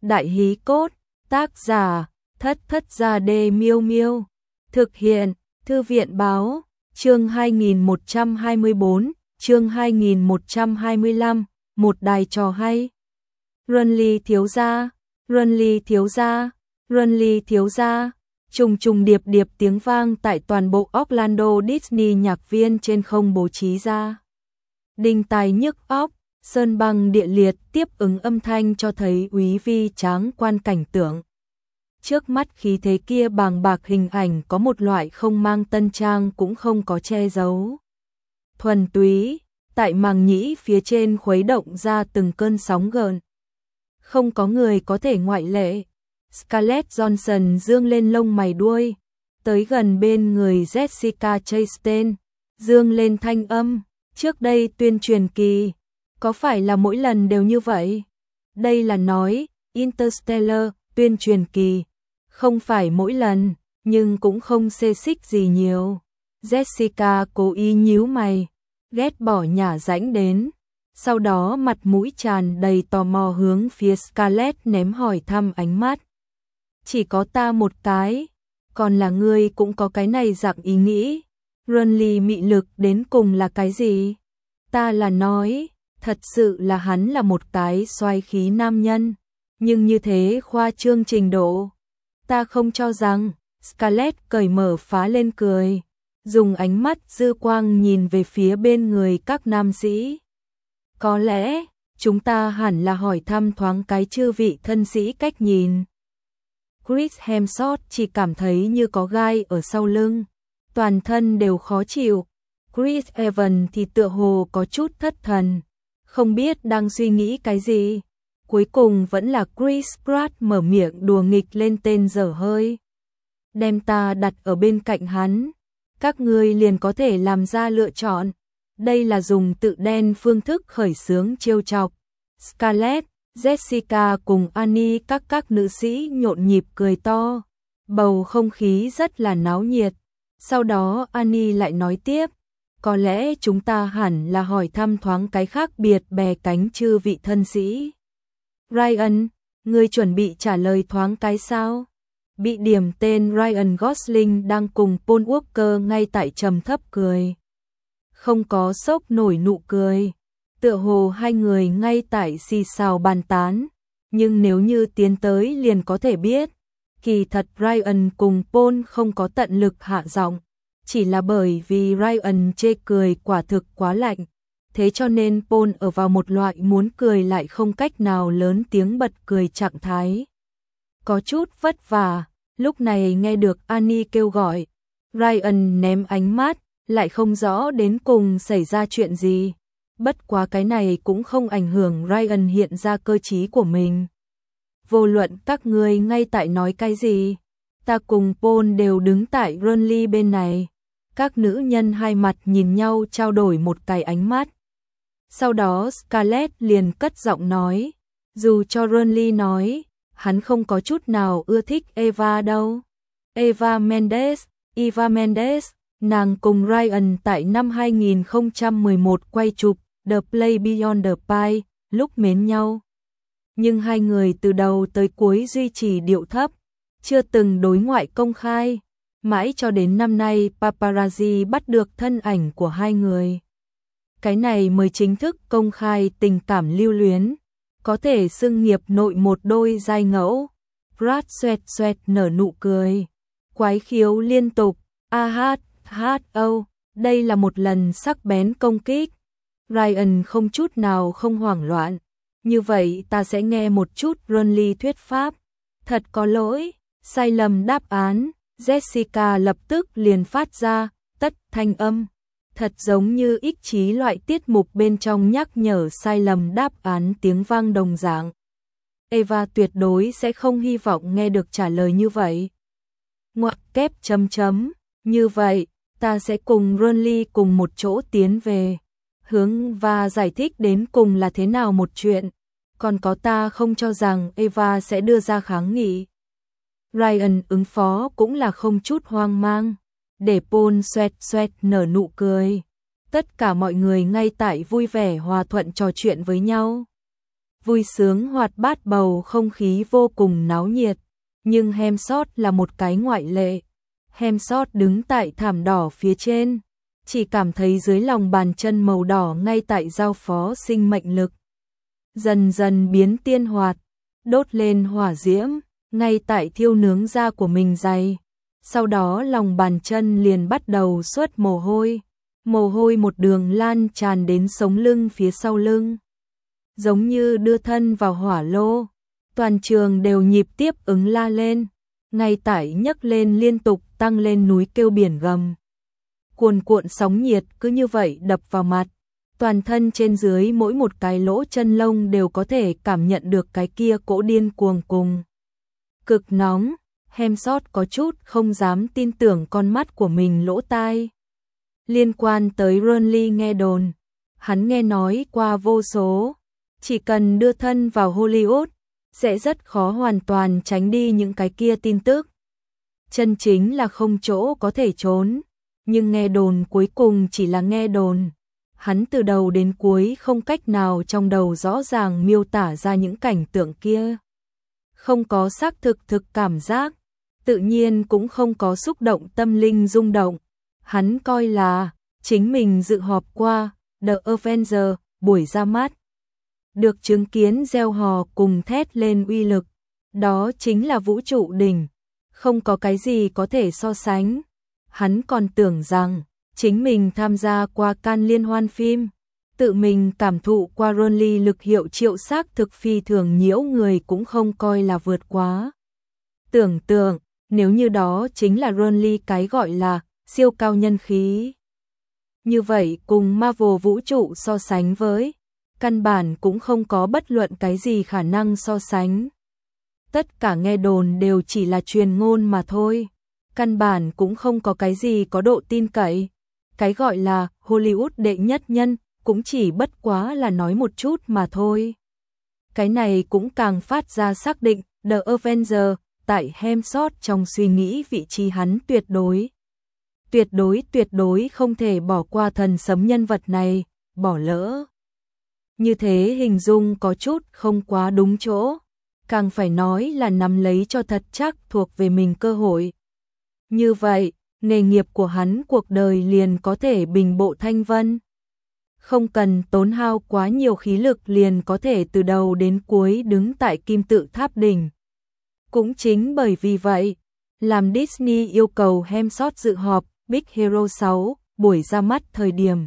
Đại hí cốt, tác giả, Thất Thất Gia Đê Miêu Miêu. Thực hiện, Thư viện Báo, chương 2124, chương 2125, một đài trò hay. Runly thiếu gia, Runly thiếu gia, Runly thiếu gia. Trùng trùng điệp điệp tiếng vang tại toàn bộ Orlando Disney nhạc viên trên không bố trí ra. Đinh tai nhức óc, sơn băng địa liệt tiếp ứng âm thanh cho thấy úy vi tráng quan cảnh tượng. Trước mắt khí thế kia bàng bạc hình ảnh có một loại không mang tân trang cũng không có che giấu. Thuần túy, tại màng nhĩ phía trên khuấy động ra từng cơn sóng gợn. Không có người có thể ngoại lệ. Scarlett Johansson dương lên lông mày đuôi, tới gần bên người Jessica Chastain, dương lên thanh âm, trước đây tuyên truyền kỳ, có phải là mỗi lần đều như vậy? Đây là nói, Interstellar, tuyên truyền kỳ, không phải mỗi lần, nhưng cũng không xê xích gì nhiều. Jessica cố ý nhíu mày, ghét bỏ nhả rãnh đến, sau đó mặt mũi tràn đầy tò mò hướng phía Scarlett ném hỏi thăm ánh mắt. Chỉ có ta một cái, còn là ngươi cũng có cái này dạng ý nghĩ. Runly mị lực đến cùng là cái gì? Ta là nói, thật sự là hắn là một cái xoáy khí nam nhân, nhưng như thế khoa trương trình độ. Ta không cho rằng. Scarlett cởi mở phá lên cười, dùng ánh mắt dư quang nhìn về phía bên người các nam sĩ. Có lẽ, chúng ta hẳn là hỏi thăm thoáng cái chư vị thân sĩ cách nhìn. Chris Hemsworth chỉ cảm thấy như có gai ở sau lưng, toàn thân đều khó chịu. Chris Evans thì tựa hồ có chút thất thần, không biết đang suy nghĩ cái gì. Cuối cùng vẫn là Chris Pratt mở miệng đùa nghịch lên tên dở hơi. Đem ta đặt ở bên cạnh hắn, các ngươi liền có thể làm ra lựa chọn. Đây là dùng tự đen phương thức khởi xướng trêu chọc. Scarlett, Jessica cùng Annie các nữ sĩ nhộn nhịp cười to. Bầu không khí rất là náo nhiệt. Sau đó Annie lại nói tiếp, có lẽ chúng ta hẳn là hỏi thăm thoáng cái khác biệt bè cánh chư vị thân sĩ. Ryan, ngươi chuẩn bị trả lời thoáng cái sao? Bị điểm tên Ryan Gosling đang cùng Paul Walker ngay tại trầm thấp cười. Không có sốc nổi nụ cười. Tựa hồ hai người ngay tại xì xào bàn tán. Nhưng nếu như tiến tới liền có thể biết. Kỳ thật Ryan cùng Paul không có tận lực hạ giọng. Chỉ là bởi vì Ryan chê cười quả thực quá lạnh. Thế cho nên Paul ở vào một loại muốn cười lại không cách nào lớn tiếng bật cười trạng thái. Có chút vất vả, lúc này nghe được Annie kêu gọi. Ryan ném ánh mắt, lại không rõ đến cùng xảy ra chuyện gì. Bất quá cái này cũng không ảnh hưởng Ryan hiện ra cơ trí của mình. Vô luận các ngươi ngay tại nói cái gì, ta cùng Paul đều đứng tại Runly bên này. Các nữ nhân hai mặt nhìn nhau trao đổi một cái ánh mắt. Sau đó Scarlett liền cất giọng nói, dù cho Runly nói, hắn không có chút nào ưa thích Eva đâu. Eva Mendes, nàng cùng Ryan tại năm 2011 quay chụp The Play Beyond the Pie, lúc mến nhau. Nhưng hai người từ đầu tới cuối duy trì điệu thấp, chưa từng đối ngoại công khai. Mãi cho đến năm nay paparazzi bắt được thân ảnh của hai người. Cái này mới chính thức công khai tình cảm lưu luyến, có thể xưng nghiệp nội một đôi giai ngẫu. Brad xoẹt nở nụ cười, quái khiếu liên tục, đây là một lần sắc bén công kích. Ryan không chút nào không hoảng loạn, như vậy ta sẽ nghe một chút Runly thuyết pháp. Thật có lỗi, sai lầm đáp án. Jessica lập tức liền phát ra tất thanh âm, thật giống như ích trí loại tiết mục bên trong nhắc nhở sai lầm đáp án tiếng vang đồng dạng. Eva tuyệt đối sẽ không hy vọng nghe được trả lời như vậy. Ngoặc kép chấm chấm, như vậy, ta sẽ cùng Runly cùng một chỗ tiến về, hướng và giải thích đến cùng là thế nào một chuyện, còn có ta không cho rằng Eva sẽ đưa ra kháng nghị. Ryan ứng phó cũng là không chút hoang mang, để Paul xoẹt nở nụ cười. Tất cả mọi người ngay tại vui vẻ hòa thuận trò chuyện với nhau. vui sướng hoạt bát, bầu không khí vô cùng náo nhiệt. Nhưng Hemsworth là một cái ngoại lệ. Hemsworth đứng tại thảm đỏ phía trên, chỉ cảm thấy dưới lòng bàn chân màu đỏ ngay tại giao phó sinh mệnh lực. Dần dần biến tiên hoạt, đốt lên hỏa diễm, ngay tại thiêu nướng da của mình dày. Sau đó lòng bàn chân liền bắt đầu xuất mồ hôi một đường lan tràn đến sống lưng phía sau lưng. Giống như đưa thân vào hỏa lô, toàn trường đều nhịp tiếp ứng la lên, ngay tại nhấc lên liên tục tăng lên núi kêu biển gầm. Cuồn cuộn sóng nhiệt cứ như vậy đập vào mặt, toàn thân trên dưới mỗi một cái lỗ chân lông đều có thể cảm nhận được cái kia cỗ điên cuồng cùng. Cực nóng, Hemsworth có chút không dám tin tưởng con mắt của mình lỗ tai. Liên quan tới Renly nghe đồn, hắn nghe nói qua vô số, chỉ cần đưa thân vào Hollywood, sẽ rất khó hoàn toàn tránh đi những cái kia tin tức. Chân chính là không chỗ có thể trốn, nhưng nghe đồn cuối cùng chỉ là nghe đồn. Hắn từ đầu đến cuối không cách nào trong đầu rõ ràng miêu tả ra những cảnh tượng kia. Không có xác thực cảm giác, tự nhiên cũng không có xúc động tâm linh rung động. Hắn coi là chính mình dự họp qua The Avengers buổi ra mắt, được chứng kiến reo hò cùng thét lên uy lực, đó chính là vũ trụ đỉnh, không có cái gì có thể so sánh. Hắn còn tưởng rằng chính mình tham gia qua Cannes liên hoan phim, tự mình cảm thụ qua Renly lực hiệu triệu xác thực phi thường nhiễu người cũng không coi là vượt quá tưởng tượng, nếu như đó chính là Renly cái gọi là siêu cao nhân khí. Như vậy cùng Marvel vũ trụ so sánh với, căn bản cũng không có bất luận cái gì khả năng so sánh. Tất cả nghe đồn đều chỉ là truyền ngôn mà thôi, căn bản cũng không có cái gì có độ tin cậy. Cái gọi là Hollywood đệ nhất nhân cũng chỉ bất quá là nói một chút mà thôi. Cái này cũng càng phát ra xác định The Avengers tại Hemsworth trong suy nghĩ vị trí hắn tuyệt đối không thể bỏ qua thần sấm nhân vật này, bỏ lỡ. Như thế hình dung có chút không quá đúng chỗ, càng phải nói là nắm lấy cho thật chắc thuộc về mình cơ hội. Như vậy, nghề nghiệp của hắn cuộc đời liền có thể bình bộ thanh vân. Không cần tốn hao quá nhiều khí lực liền có thể từ đầu đến cuối đứng tại kim tự tháp đỉnh. Cũng chính bởi vì vậy, làm Disney yêu cầu Hemsworth dự họp Big Hero 6 buổi ra mắt thời điểm.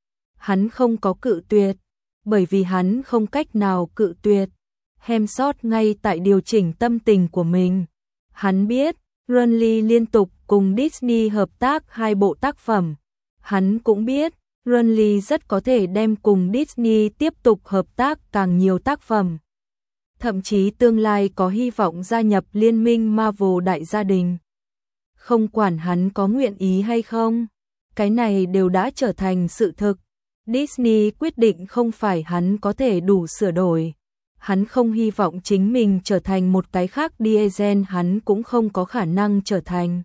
Hắn không có cự tuyệt, bởi vì hắn không cách nào cự tuyệt. Hemsworth ngay tại điều chỉnh tâm tình của mình. Hắn biết, Renly liên tục cùng Disney hợp tác 2 bộ tác phẩm. Hắn cũng biết, Renly rất có thể đem cùng Disney tiếp tục hợp tác càng nhiều tác phẩm. Thậm chí tương lai có hy vọng gia nhập liên minh Marvel đại gia đình. Không quản hắn có nguyện ý hay không, cái này đều đã trở thành sự thực. Disney quyết định không phải hắn có thể đủ sửa đổi. Hắn không hy vọng chính mình trở thành một cái khác Diesel, hắn cũng không có khả năng trở thành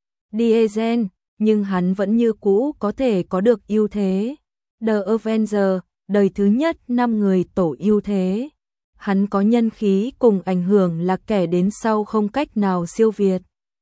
Diesel, nhưng hắn vẫn như cũ có thể có được ưu thế. The Avengers, đời thứ nhất 5 người tổ ưu thế. Hắn có nhân khí cùng ảnh hưởng là kẻ đến sau không cách nào siêu việt.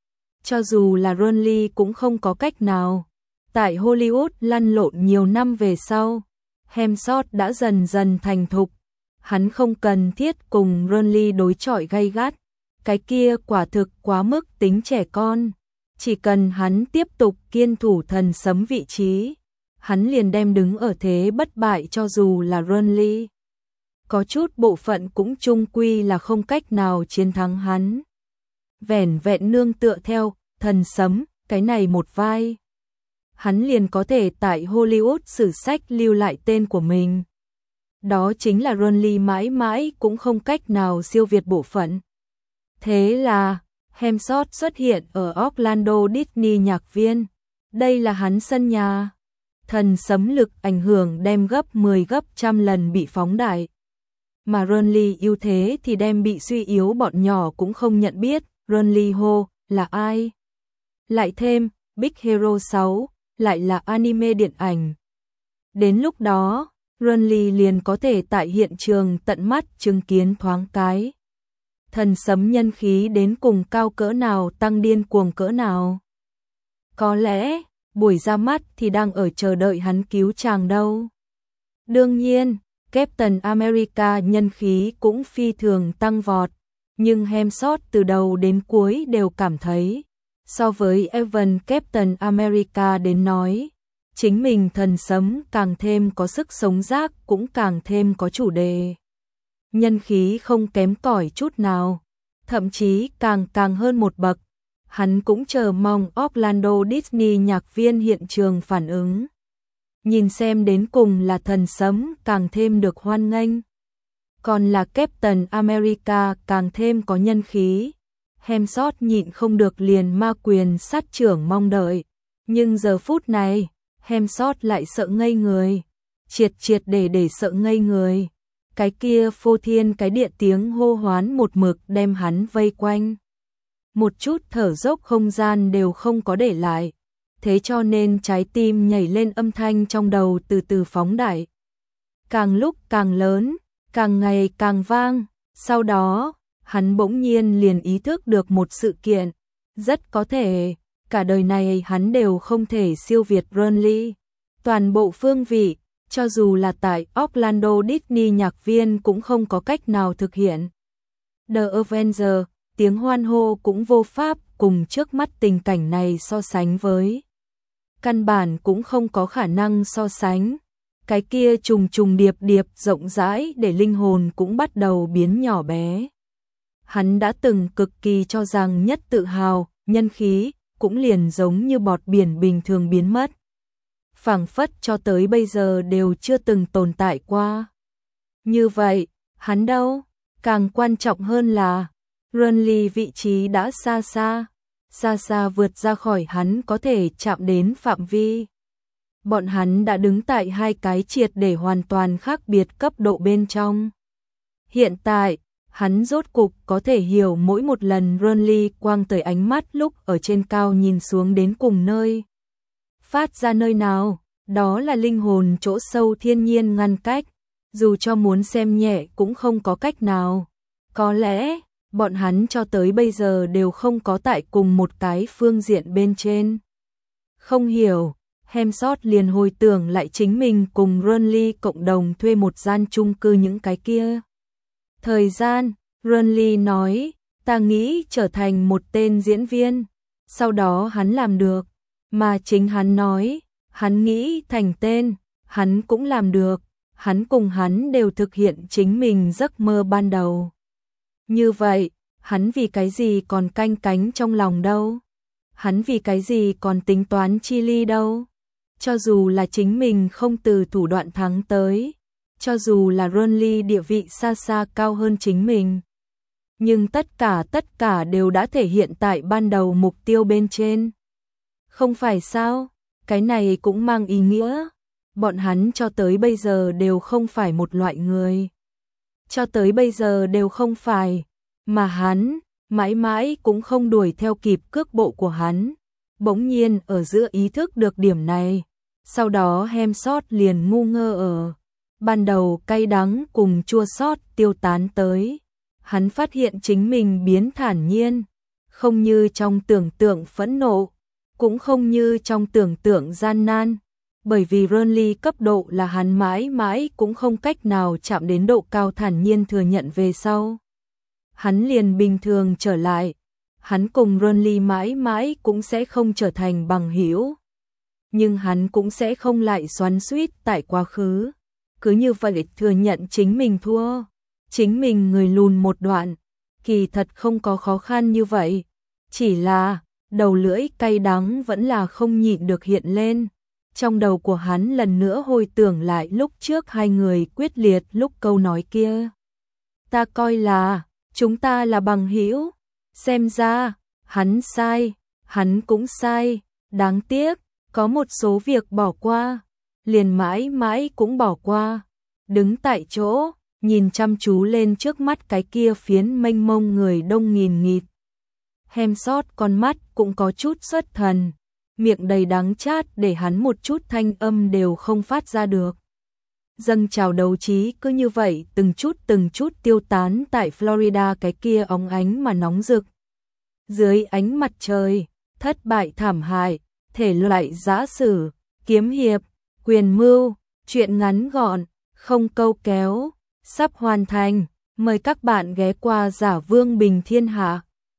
Cho dù là Renly cũng không có cách nào. Tại Hollywood lăn lộn nhiều năm về sau, Hemsworth đã dần dần thành thục. Hắn không cần thiết cùng Renly đối chọi gay gắt. Cái kia quả thực quá mức tính trẻ con. Chỉ cần hắn tiếp tục kiên thủ thần sấm vị trí, hắn liền đem đứng ở thế bất bại cho dù là Renly. Có chút bộ phận cũng chung quy là không cách nào chiến thắng hắn. Vẻn vẹn nương tựa theo thần sấm, cái này một vai. Hắn liền có thể tại Hollywood sử sách lưu lại tên của mình. Đó chính là Renly mãi mãi cũng không cách nào siêu việt bộ phận. Thế là, Hemsworth xuất hiện ở Orlando Disney nhạc viên. Đây là hắn sân nhà. Thần sấm lực ảnh hưởng đem gấp 10 gấp trăm lần bị phóng đại. Mà Renly ưu thế thì đem bị suy yếu, bọn nhỏ cũng không nhận biết Renly hô là ai. Lại thêm, Big Hero 6 lại là anime điện ảnh. Đến lúc đó, Renly liền có thể tại hiện trường tận mắt chứng kiến thoáng cái. Thần sấm nhân khí đến cùng cao cỡ nào, tăng điên cuồng cỡ nào. Có lẽ, buổi ra mắt thì đang ở chờ đợi hắn cứu chàng đâu. Đương nhiên, Captain America nhân khí cũng phi thường tăng vọt, nhưng Hemsworth từ đầu đến cuối đều cảm thấy, so với Evan Captain America đến nói, chính mình thần sấm càng thêm có sức sống giác, cũng càng thêm có chủ đề. Nhân khí không kém cỏi chút nào, thậm chí càng hơn một bậc. Hắn cũng chờ mong Orlando Disney nhạc viên hiện trường phản ứng. Nhìn xem đến cùng là thần sấm càng thêm được hoan nghênh, còn là Captain America càng thêm có nhân khí. Hemsworth nhịn không được liền ma quyền sát trưởng mong đợi. Nhưng giờ phút này, Hemsworth lại sợ ngây người. Triệt để sợ ngây người. Cái kia phô thiên cái địa tiếng hô hoán một mực đem hắn vây quanh. Một chút thở dốc không gian đều không có để lại. Thế cho nên trái tim nhảy lên, âm thanh trong đầu từ từ phóng đại. Càng lúc càng lớn, càng ngày càng vang. Sau đó, hắn bỗng nhiên liền ý thức được một sự kiện. Rất có thể, cả đời này hắn đều không thể siêu việt Renly. Toàn bộ phương vị, cho dù là tại Orlando Disney nhạc viên cũng không có cách nào thực hiện. The Avengers, tiếng hoan hô cũng vô pháp cùng trước mắt tình cảnh này so sánh với. Căn bản cũng không có khả năng so sánh. Cái kia trùng điệp rộng rãi để linh hồn cũng bắt đầu biến nhỏ bé. Hắn đã từng cực kỳ cho rằng nhất tự hào, nhân khí, cũng liền giống như bọt biển bình thường biến mất. Phảng phất cho tới bây giờ đều chưa từng tồn tại qua. Như vậy, hắn đâu? Càng quan trọng hơn là, Renly vị trí đã xa xa vượt ra khỏi hắn có thể chạm đến phạm vi. Bọn hắn đã đứng tại hai cái triệt để hoàn toàn khác biệt cấp độ bên trong. Hiện tại, hắn rốt cục có thể hiểu mỗi một lần Renly quang tới ánh mắt lúc ở trên cao nhìn xuống đến cùng nơi. Phát ra nơi nào, đó là linh hồn chỗ sâu thiên nhiên ngăn cách, dù cho muốn xem nhẹ cũng không có cách nào. Có lẽ, bọn hắn cho tới bây giờ đều không có tại cùng một cái phương diện bên trên. Không hiểu, Hemsworth liền hồi tưởng lại chính mình cùng Renly cộng đồng thuê một gian chung cư những cái kia. Thời gian, Renly nói, ta nghĩ trở thành một tên diễn viên. Sau đó hắn làm được, mà chính hắn nói, hắn nghĩ thành tên, hắn cũng làm được, hắn cùng hắn đều thực hiện chính mình giấc mơ ban đầu. Như vậy, hắn vì cái gì còn canh cánh trong lòng đâu? Hắn vì cái gì còn tính toán chi ly đâu? Cho dù là chính mình không từ thủ đoạn thắng tới, cho dù là Renly địa vị xa xa cao hơn chính mình, nhưng tất cả đều đã thể hiện tại ban đầu mục tiêu bên trên. Không phải sao? Cái này cũng mang ý nghĩa, bọn hắn cho tới bây giờ đều không phải một loại người. Cho tới bây giờ đều không phải, mà hắn mãi mãi cũng không đuổi theo kịp cước bộ của hắn. Bỗng nhiên ở giữa ý thức được điểm này, sau đó Hemsworth liền ngu ngơ ở. Ban đầu cay đắng cùng chua xót tiêu tán tới. Hắn phát hiện chính mình biến thản nhiên, không như trong tưởng tượng phẫn nộ, cũng không như trong tưởng tượng gian nan, bởi vì Renly cấp độ là hắn mãi mãi cũng không cách nào chạm đến độ cao thản nhiên thừa nhận về sau. Hắn liền bình thường trở lại, hắn cùng Renly mãi mãi cũng sẽ không trở thành bằng hữu, nhưng hắn cũng sẽ không lại xoắn xuýt tại quá khứ, cứ như vậy thừa nhận chính mình thua, chính mình người lùn một đoạn, kỳ thật không có khó khăn như vậy, chỉ là đầu lưỡi cay đắng vẫn là không nhịn được hiện lên. Trong đầu của hắn lần nữa hồi tưởng lại lúc trước hai người quyết liệt lúc câu nói kia. Ta coi là, chúng ta là bằng hữu, xem ra, hắn sai, hắn cũng sai, đáng tiếc, có một số việc bỏ qua, liền mãi mãi cũng bỏ qua. Đứng tại chỗ, nhìn chăm chú lên trước mắt cái kia phiến mênh mông người đông nghìn nghịt. Hemsworth con mắt cũng có chút xuất thần, miệng đầy đắng chát để hắn một chút thanh âm đều không phát ra được. dâng trào đấu trí cứ như vậy từng chút tiêu tán tại Florida cái kia óng ánh mà nóng rực. Dưới ánh mặt trời, thất bại thảm hại, thể loại giã sử, kiếm hiệp, quyền mưu, truyện ngắn gọn, không câu kéo, sắp hoàn thành. Mời các bạn ghé qua Giả Vương Bình Thiên Hạ.